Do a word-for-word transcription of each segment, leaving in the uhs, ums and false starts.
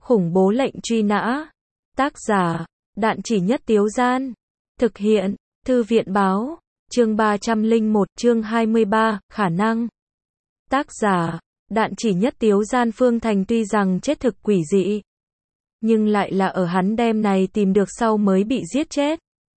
Khủng bố lệnh truy nã. Tác giả, Đạn Chỉ Nhất Tiếu Gian. Thực hiện, Thư viện Báo. Chương ba trăm lẻ một, chương hai mươi ba, khả năng. Tác giả, Đạn Chỉ Nhất Tiếu Gian. Phương Thành tuy rằng chết thực quỷ dị, nhưng lại là ở hắn đêm này tìm được sau mới bị giết chết.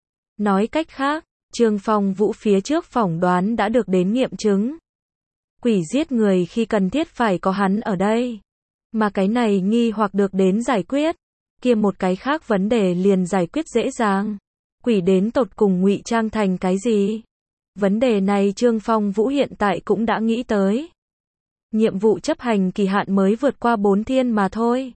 Nói cách khác, Trương Phong Vũ phía trước phỏng đoán đã được đến nghiệm chứng. Quỷ giết người khi cần thiết phải có hắn ở đây. Mà cái này nghi hoặc được đến giải quyết, kia một cái khác vấn đề liền giải quyết dễ dàng. Quỷ đến tột cùng ngụy trang thành cái gì? Vấn đề này Trương Phong Vũ hiện tại cũng đã nghĩ tới. Nhiệm vụ chấp hành kỳ hạn mới vượt qua bốn thiên mà thôi.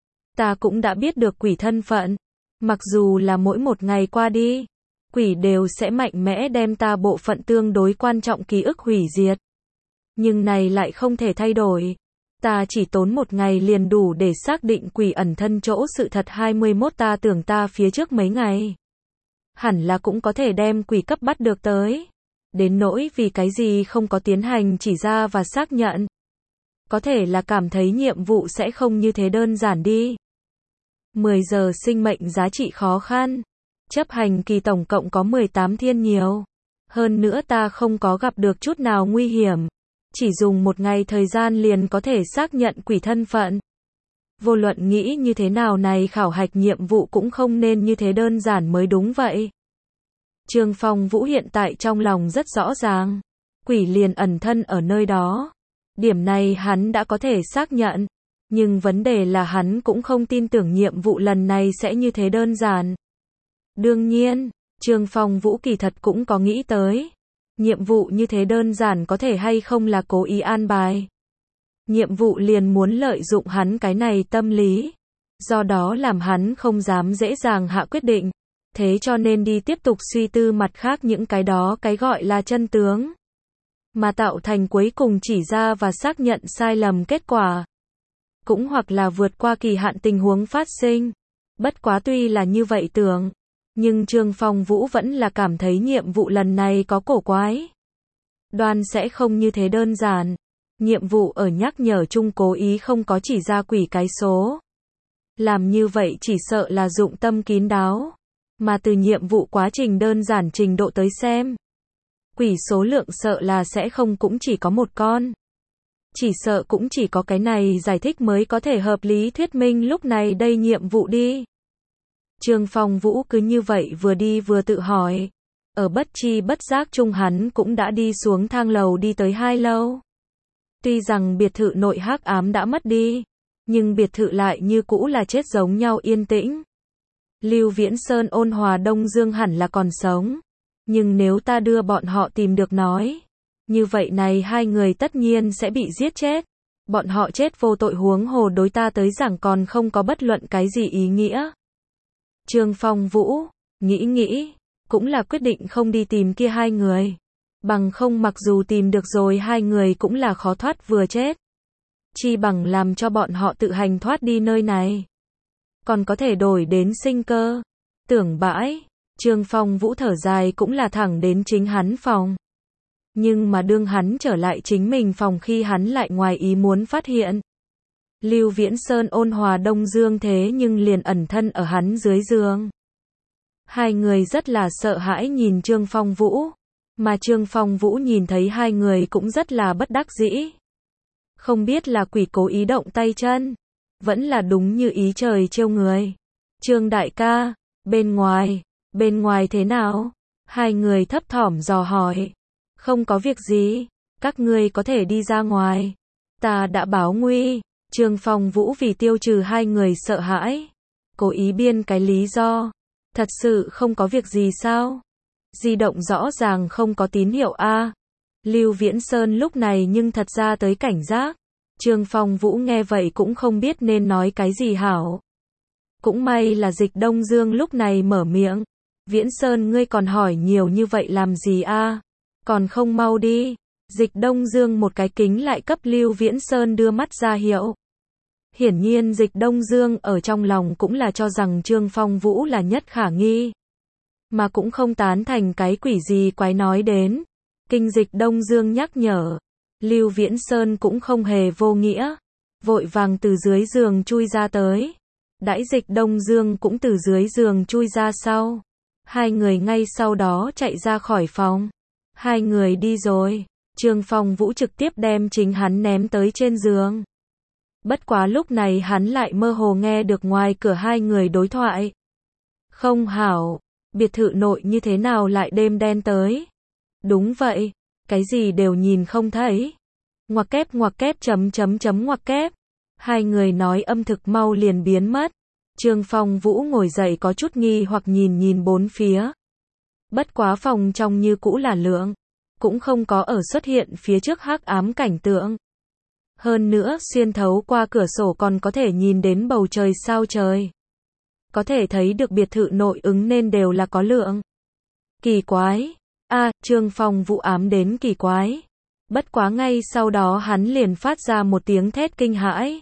Ta cũng đã biết được quỷ thân phận. Mặc dù là mỗi một ngày qua đi, quỷ đều sẽ mạnh mẽ đem ta bộ phận tương đối quan trọng ký ức hủy diệt. Nhưng này lại không thể thay đổi. Ta chỉ tốn một ngày liền đủ để xác định quỷ ẩn thân chỗ sự thật. Hai mươi mốt Ta tưởng ta phía trước mấy ngày hẳn là cũng có thể đem quỷ cấp bắt được tới. Đến nỗi vì cái gì không có tiến hành chỉ ra và xác nhận. Có thể là cảm thấy nhiệm vụ sẽ không như thế đơn giản đi. mười giờ sinh mệnh giá trị khó khăn. Chấp hành kỳ tổng cộng có mười tám thiên nhiều. Hơn nữa ta không có gặp được chút nào nguy hiểm. Chỉ dùng một ngày thời gian liền có thể xác nhận quỷ thân phận. Vô luận nghĩ như thế nào này khảo hạch nhiệm vụ cũng không nên như thế đơn giản mới đúng vậy. Trương Phong Vũ hiện tại trong lòng rất rõ ràng. Quỷ liền ẩn thân ở nơi đó. Điểm này hắn đã có thể xác nhận. Nhưng vấn đề là hắn cũng không tin tưởng nhiệm vụ lần này sẽ như thế đơn giản. Đương nhiên, Trương Phong Vũ kỳ thật cũng có nghĩ tới. Nhiệm vụ như thế đơn giản có thể hay không là cố ý an bài. Nhiệm vụ liền muốn lợi dụng hắn cái này tâm lý. Do đó làm hắn không dám dễ dàng hạ quyết định. Thế cho nên đi tiếp tục suy tư mặt khác những cái đó cái gọi là chân tướng. Mà tạo thành cuối cùng chỉ ra và xác nhận sai lầm kết quả. Cũng hoặc là vượt qua kỳ hạn tình huống phát sinh. Bất quá tuy là như vậy tưởng. Nhưng Trương Phong Vũ vẫn là cảm thấy nhiệm vụ lần này có cổ quái. Đoan sẽ không như thế đơn giản. Nhiệm vụ ở nhắc nhở chung cố ý không có chỉ ra quỷ cái số. Làm như vậy chỉ sợ là dụng tâm kín đáo. Mà từ nhiệm vụ quá trình đơn giản trình độ tới xem. Quỷ số lượng sợ là sẽ không cũng chỉ có một con. Chỉ sợ cũng chỉ có cái này giải thích mới có thể hợp lý thuyết minh lúc này đây nhiệm vụ đi. Trương Phong Vũ cứ như vậy vừa đi vừa tự hỏi. Ở bất chi bất giác chung hắn cũng đã đi xuống thang lầu đi tới hai lâu. Tuy rằng biệt thự nội hắc ám đã mất đi, nhưng biệt thự lại như cũ là chết giống nhau yên tĩnh. Lưu Viễn Sơn ôn hòa Đông Dương hẳn là còn sống. Nhưng nếu ta đưa bọn họ tìm được nói, như vậy này hai người tất nhiên sẽ bị giết chết. Bọn họ chết vô tội huống hồ đối ta tới rằng còn không có bất luận cái gì ý nghĩa. Trương Phong Vũ, nghĩ nghĩ, cũng là quyết định không đi tìm kia hai người. Bằng không mặc dù tìm được rồi hai người cũng là khó thoát vừa chết. Chi bằng làm cho bọn họ tự hành thoát đi nơi này. Còn có thể đổi đến sinh cơ. Tưởng bãi, Trương Phong Vũ thở dài cũng là thẳng đến chính hắn phòng. Nhưng mà đương hắn trở lại chính mình phòng khi hắn lại ngoài ý muốn phát hiện. Lưu Viễn Sơn ôn hòa Đông Dương thế nhưng liền ẩn thân ở hắn dưới giường. Hai người rất là sợ hãi nhìn Trương Phong Vũ. Mà Trương Phong Vũ nhìn thấy hai người cũng rất là bất đắc dĩ. Không biết là quỷ cố ý động tay chân. Vẫn là đúng như ý trời trêu người. Trương đại ca, bên ngoài, bên ngoài thế nào? Hai người thấp thỏm dò hỏi. Không có việc gì, các ngươi có thể đi ra ngoài. Ta đã báo nguy. Trương Phong Vũ vì tiêu trừ hai người sợ hãi. Cố ý biên cái lý do. Thật sự không có việc gì sao? Di động rõ ràng không có tín hiệu a. Lưu Viễn Sơn lúc này nhưng thật ra tới cảnh giác. Trương Phong Vũ nghe vậy cũng không biết nên nói cái gì hảo. Cũng may là Dịch Đông Dương lúc này mở miệng. Viễn Sơn ngươi còn hỏi nhiều như vậy làm gì a? Còn không mau đi. Dịch Đông Dương một cái kính lại cấp Lưu Viễn Sơn đưa mắt ra hiệu. Hiển nhiên Dịch Đông Dương ở trong lòng cũng là cho rằng Trương Phong Vũ là nhất khả nghi. Mà cũng không tán thành cái quỷ gì quái nói đến. Kinh Dịch Đông Dương nhắc nhở. Lưu Viễn Sơn cũng không hề vô nghĩa. vội vàng từ dưới giường chui ra tới. Đãi Dịch Đông Dương cũng từ dưới giường chui ra sau. Hai người ngay sau đó chạy ra khỏi phòng. Hai người đi rồi. Trương Phong Vũ trực tiếp đem chính hắn ném tới trên giường. Bất quá lúc này hắn lại mơ hồ nghe được ngoài cửa hai người đối thoại. Không hảo, biệt thự nội như thế nào lại đêm đen tới? Đúng vậy, cái gì đều nhìn không thấy. Ngoặc kép ngoặc kép chấm chấm chấm ngoặc kép. Hai người nói âm thực mau liền biến mất. Trương Phong Vũ ngồi dậy có chút nghi hoặc nhìn nhìn bốn phía. Bất quá phòng trong như cũ là lượng, cũng không có ở xuất hiện phía trước hắc ám cảnh tượng. Hơn nữa xuyên thấu qua cửa sổ còn có thể nhìn đến bầu trời sao trời. Có thể thấy được biệt thự nội ứng nên đều là có lượng. Kỳ quái. A, à, Trương Phong Vũ ám đến kỳ quái. Bất quá ngay sau đó hắn liền phát ra một tiếng thét kinh hãi.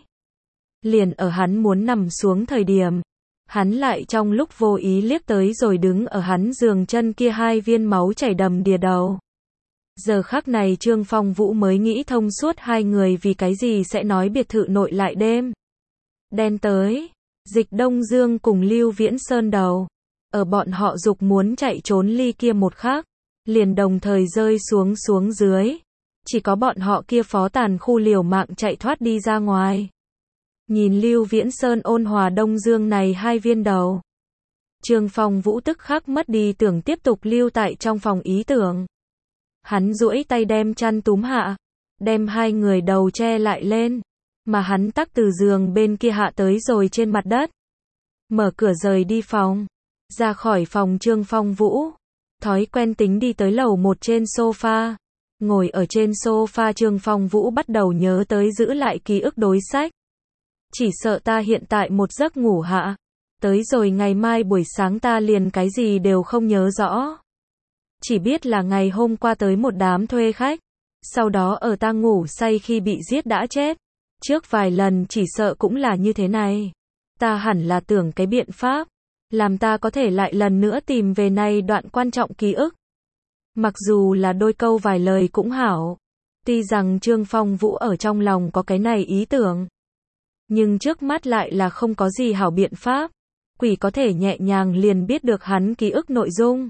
Liền ở hắn muốn nằm xuống thời điểm, hắn lại trong lúc vô ý liếc tới rồi đứng ở hắn giường chân kia hai viên máu chảy đầm đìa đầu. Giờ khắc này Trương Phong Vũ mới nghĩ thông suốt hai người vì cái gì sẽ nói biệt thự nội lại đêm đen tới. Dịch Đông Dương cùng Lưu Viễn Sơn đầu, ở bọn họ dục muốn chạy trốn ly kia một khắc, liền đồng thời rơi xuống xuống dưới. Chỉ có bọn họ kia phó tàn khu liều mạng chạy thoát đi ra ngoài. Nhìn Lưu Viễn Sơn ôn hòa Đông Dương này hai viên đầu, Trương Phong Vũ tức khắc mất đi tưởng tiếp tục lưu tại trong phòng ý tưởng. Hắn duỗi tay đem chăn túm hạ, đem hai người đầu che lại lên, mà hắn tắc từ giường bên kia hạ tới rồi trên mặt đất. Mở cửa rời đi phòng, ra khỏi phòng Trương Phong Vũ, thói quen tính đi tới lầu một trên sofa. Ngồi ở trên sofa Trương Phong Vũ bắt đầu nhớ tới giữ lại ký ức đối sách. Chỉ sợ ta hiện tại một giấc ngủ hạ, tới rồi ngày mai buổi sáng ta liền cái gì đều không nhớ rõ. Chỉ biết là ngày hôm qua tới một đám thuê khách, sau đó ở ta ngủ say khi bị giết đã chết. Trước vài lần chỉ sợ cũng là như thế này. Ta hẳn là tưởng cái biện pháp, làm ta có thể lại lần nữa tìm về này đoạn quan trọng ký ức. Mặc dù là đôi câu vài lời cũng hảo. Tuy rằng Trương Phong Vũ ở trong lòng có cái này ý tưởng, nhưng trước mắt lại là không có gì hảo biện pháp. Quỷ có thể nhẹ nhàng liền biết được hắn ký ức nội dung.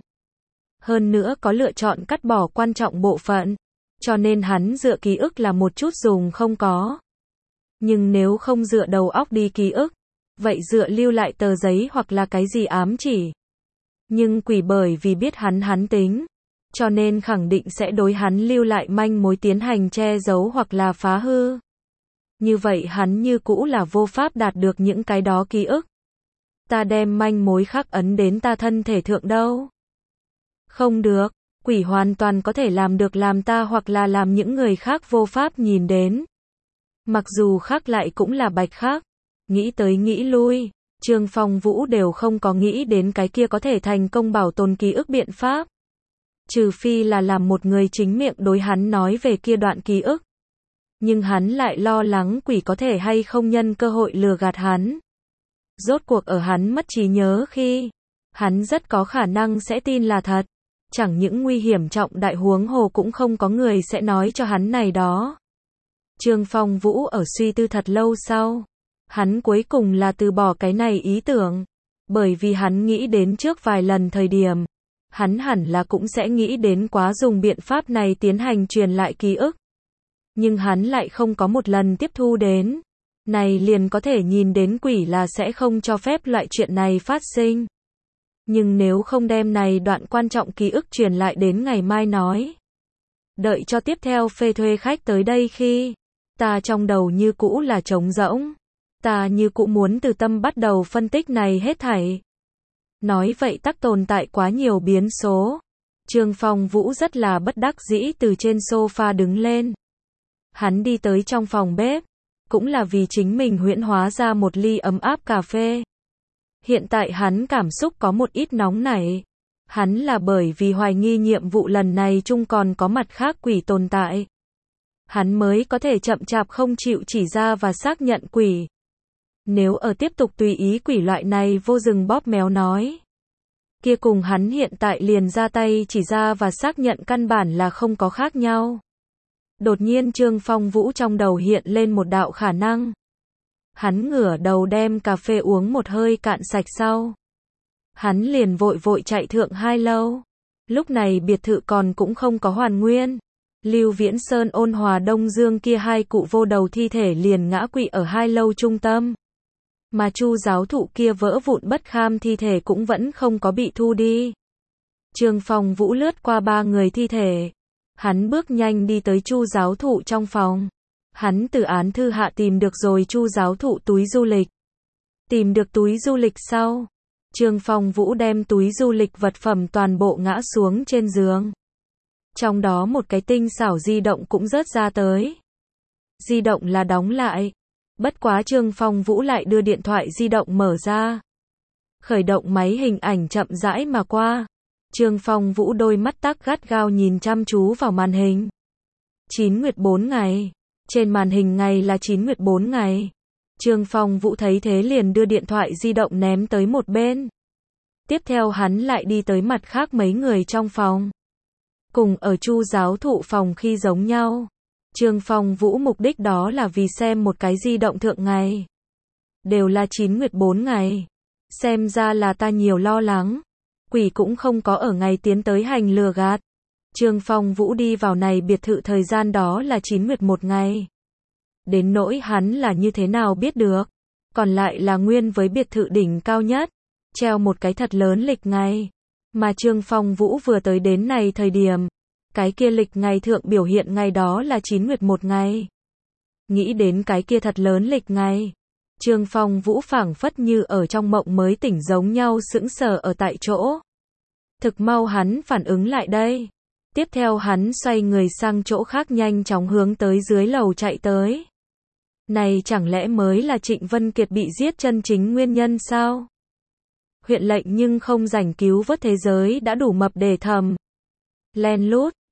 Hơn nữa có lựa chọn cắt bỏ quan trọng bộ phận, cho nên hắn dựa ký ức là một chút dùng không có. Nhưng nếu không dựa đầu óc đi ký ức, vậy dựa lưu lại tờ giấy hoặc là cái gì ám chỉ. Nhưng quỷ bởi vì biết hắn hắn tính, cho nên khẳng định sẽ đối hắn lưu lại manh mối tiến hành che giấu hoặc là phá hư. Như vậy hắn như cũ là vô pháp đạt được những cái đó ký ức. Ta đem manh mối khắc ấn đến ta thân thể thượng đâu. Không được, quỷ hoàn toàn có thể làm được làm ta hoặc là làm những người khác vô pháp nhìn đến. Mặc dù khắc lại cũng là bạch khắc. Nghĩ tới nghĩ lui, Trương Phong Vũ đều không có nghĩ đến cái kia có thể thành công bảo tồn ký ức biện pháp. Trừ phi là làm một người chính miệng đối hắn nói về kia đoạn ký ức. Nhưng hắn lại lo lắng quỷ có thể hay không nhân cơ hội lừa gạt hắn. Rốt cuộc ở hắn mất trí nhớ khi, hắn rất có khả năng sẽ tin là thật. Chẳng những nguy hiểm trọng đại huống hồ cũng không có người sẽ nói cho hắn này đó. Trương Phong Vũ ở suy tư thật lâu sau, hắn cuối cùng là từ bỏ cái này ý tưởng. Bởi vì hắn nghĩ đến trước vài lần thời điểm, hắn hẳn là cũng sẽ nghĩ đến quá dùng biện pháp này tiến hành truyền lại ký ức. Nhưng hắn lại không có một lần tiếp thu đến. Này liền có thể nhìn đến quỷ là sẽ không cho phép loại chuyện này phát sinh. Nhưng nếu không đem này đoạn quan trọng ký ức truyền lại đến ngày mai nói. Đợi cho tiếp theo phê thuê khách tới đây khi, ta trong đầu như cũ là trống rỗng. Ta như cũ muốn từ tâm bắt đầu phân tích này hết thảy. Nói vậy tắc tồn tại quá nhiều biến số. Trương Phong Vũ rất là bất đắc dĩ từ trên sofa đứng lên. Hắn đi tới trong phòng bếp, cũng là vì chính mình huyễn hóa ra một ly ấm áp cà phê. Hiện tại hắn cảm xúc có một ít nóng nảy. Hắn là bởi vì hoài nghi nhiệm vụ lần này chung còn có mặt khác quỷ tồn tại. Hắn mới có thể chậm chạp không chịu chỉ ra và xác nhận quỷ. Nếu ở tiếp tục tùy ý quỷ loại này vô dừng bóp méo nói, kia cùng hắn hiện tại liền ra tay chỉ ra và xác nhận căn bản là không có khác nhau. Đột nhiên Trương Phong Vũ trong đầu hiện lên một đạo khả năng. Hắn ngửa đầu đem cà phê uống một hơi cạn sạch sau. Hắn liền vội vội chạy thượng hai lâu. Lúc này biệt thự còn cũng không có hoàn nguyên. Lưu Viễn Sơn, Ôn Hòa, Đông Dương kia hai cụ vô đầu thi thể liền ngã quỵ ở hai lâu trung tâm. Mà Chu giáo thụ kia vỡ vụn bất kham thi thể cũng vẫn không có bị thu đi. Trương Phong Vũ lướt qua ba người thi thể. Hắn bước nhanh đi tới Chu giáo thụ trong phòng. Hắn từ án thư hạ tìm được rồi Chu giáo thụ túi du lịch. Tìm được túi du lịch sau, Trương Phong Vũ đem túi du lịch vật phẩm toàn bộ ngã xuống trên giường. Trong đó một cái tinh xảo di động cũng rớt ra tới. Di động là đóng lại. Bất quá Trương Phong Vũ lại đưa điện thoại di động mở ra. Khởi động máy, hình ảnh chậm rãi mà qua. Trương Phong Vũ đôi mắt tắc gắt gao nhìn chăm chú vào màn hình. chín nguyệt bốn ngày. Trên màn hình ngày là chín nguyệt bốn ngày. Trương Phong Vũ thấy thế liền đưa điện thoại di động ném tới một bên. Tiếp theo hắn lại đi tới mặt khác mấy người trong phòng. Cùng ở Chu giáo thụ phòng khi giống nhau. Trương Phong Vũ mục đích đó là vì xem một cái di động thượng ngày. Đều là chín nguyệt bốn ngày. Xem ra là ta nhiều lo lắng. Quỷ cũng không có ở ngày tiến tới hành lừa gạt. Trương Phong Vũ đi vào này biệt thự thời gian đó là chín nguyệt một ngày. Đến nỗi hắn là như thế nào biết được. Còn lại là nguyên với biệt thự đỉnh cao nhất. Treo một cái thật lớn lịch ngày. Mà Trương Phong Vũ vừa tới đến này thời điểm. Cái kia lịch ngày thượng biểu hiện ngày đó là chín nguyệt một ngày. Nghĩ đến cái kia thật lớn lịch ngày. Trương Phong Vũ phảng phất như ở trong mộng mới tỉnh giống nhau, sững sờ ở tại chỗ. Thực mau hắn phản ứng lại đây. Tiếp theo hắn xoay người sang chỗ khác, nhanh chóng hướng tới dưới lầu chạy tới. Này chẳng lẽ mới là Trịnh Vân Kiệt bị giết chân chính nguyên nhân sao? Huyện lệnh nhưng không rảnh cứu vớt thế giới đã đủ mập để thầm. Len lút,